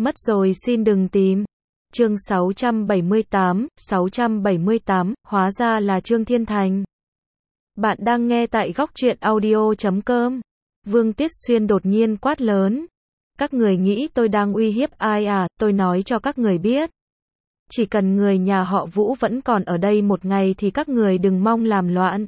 Mất rồi xin đừng tìm. Chương 678, hóa ra là Trương Thiên Thành. Bạn đang nghe tại góc truyện audio.com. Vương Tiết Xuyên đột nhiên quát lớn. Các người nghĩ tôi đang uy hiếp ai à, tôi nói cho các người biết. Chỉ cần người nhà họ Vũ vẫn còn ở đây một ngày thì các người đừng mong làm loạn.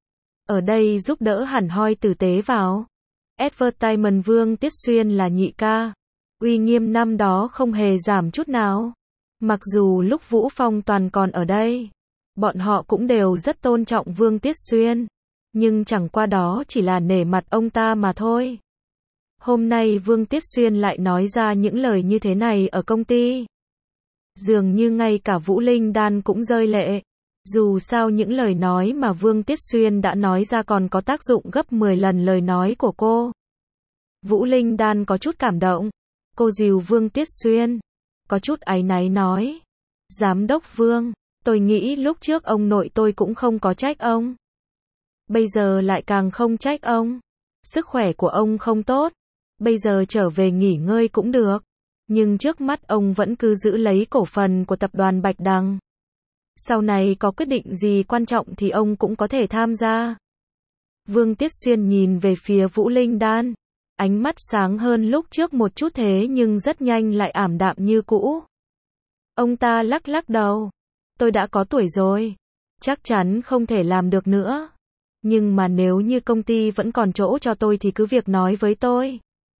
Ở đây giúp đỡ hẳn hoi tử tế vào. Advertisement Vương Tiết Xuyên là nhị ca. Uy nghiêm năm đó không hề giảm chút nào. Mặc dù lúc Vũ Phong Toàn còn ở đây, bọn họ cũng đều rất tôn trọng Vương Tiết Xuyên. Nhưng chẳng qua đó chỉ là nể mặt ông ta mà thôi. Hôm nay Vương Tiết Xuyên lại nói ra những lời như thế này ở công ty. Dường như ngay cả Vũ Linh Đan cũng rơi lệ. Dù sao những lời nói mà Vương Tiết Xuyên đã nói ra còn có tác dụng gấp 10 lần lời nói của cô. Vũ Linh Đan có chút cảm động. Cô dìu Vương Tiết Xuyên. Có chút áy náy nói. Giám đốc Vương, tôi nghĩ lúc trước ông nội tôi cũng không có trách ông. Bây giờ lại càng không trách ông. Sức khỏe của ông không tốt. Bây giờ trở về nghỉ ngơi cũng được. Nhưng trước mắt ông vẫn cứ giữ lấy cổ phần của tập đoàn Bạch Đằng. Sau này có quyết định gì quan trọng thì ông cũng có thể tham gia. Vương Tiết Xuyên nhìn về phía Vũ Linh Đan. Ánh mắt sáng hơn lúc trước một chút thế nhưng rất nhanh lại ảm đạm như cũ. Ông ta lắc lắc đầu. Tôi đã có tuổi rồi. Chắc chắn không thể làm được nữa. Nhưng mà nếu như công ty vẫn còn chỗ cho tôi thì cứ việc nói với tôi.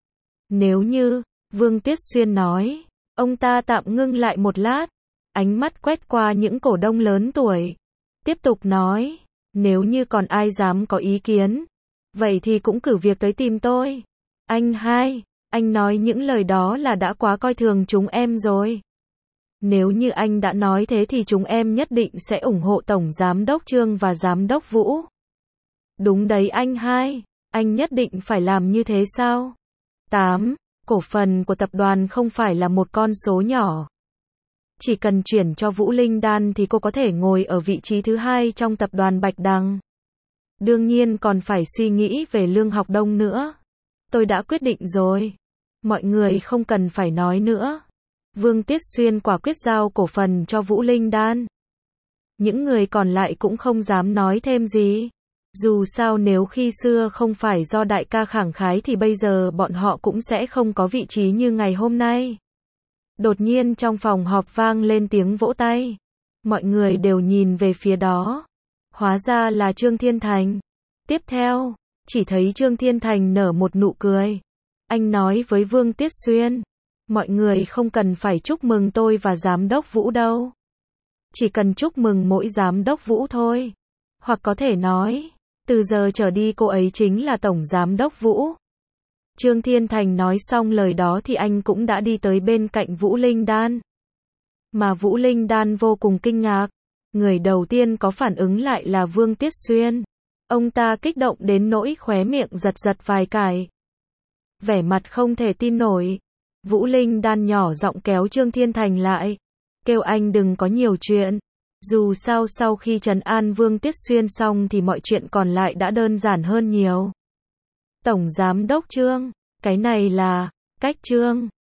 Nếu như, Vương Tiết Xuyên nói. Ông ta tạm ngưng lại một lát. Ánh mắt quét qua những cổ đông lớn tuổi. Tiếp tục nói. Nếu như còn ai dám có ý kiến. Vậy thì cũng cử việc tới tìm tôi. Anh hai, anh nói những lời đó là đã quá coi thường chúng em rồi. Nếu như anh đã nói thế thì chúng em nhất định sẽ ủng hộ Tổng Giám đốc Trương và Giám đốc Vũ. Đúng đấy anh hai, anh nhất định phải làm như thế sao? 8. Cổ phần của tập đoàn không phải là một con số nhỏ. Chỉ cần chuyển cho Vũ Linh Đan thì cô có thể ngồi ở vị trí thứ 2 trong tập đoàn Bạch Đằng. Đương nhiên còn phải suy nghĩ về Lương Học Đông nữa. Tôi đã quyết định rồi. Mọi người không cần phải nói nữa. Vương Tiết Xuyên quả quyết giao cổ phần cho Vũ Linh Đan. Những người còn lại cũng không dám nói thêm gì. Dù sao nếu khi xưa không phải do đại ca khẳng khái thì bây giờ bọn họ cũng sẽ không có vị trí như ngày hôm nay. Đột nhiên trong phòng họp vang lên tiếng vỗ tay. Mọi người đều nhìn về phía đó. Hóa ra là Trương Thiên Thành. Tiếp theo, chỉ thấy Trương Thiên Thành nở một nụ cười. Anh nói với Vương Tiết Xuyên. Mọi người không cần phải chúc mừng tôi và Giám đốc Vũ đâu. Chỉ cần chúc mừng mỗi Giám đốc Vũ thôi. Hoặc có thể nói, từ giờ trở đi cô ấy chính là Tổng Giám đốc Vũ. Trương Thiên Thành nói xong lời đó thì anh cũng đã đi tới bên cạnh Vũ Linh Đan. Mà Vũ Linh Đan vô cùng kinh ngạc. Người đầu tiên có phản ứng lại là Vương Tiết Xuyên. Ông ta kích động đến nỗi khóe miệng giật giật vài cái. Vẻ mặt không thể tin nổi. Vũ Linh Đan nhỏ giọng kéo Trương Thiên Thành lại. Kêu anh đừng có nhiều chuyện. Dù sao sau khi trấn an Vương Tiết Xuyên xong thì mọi chuyện còn lại đã đơn giản hơn nhiều. Tổng Giám đốc Trương, cái này là cách Trương.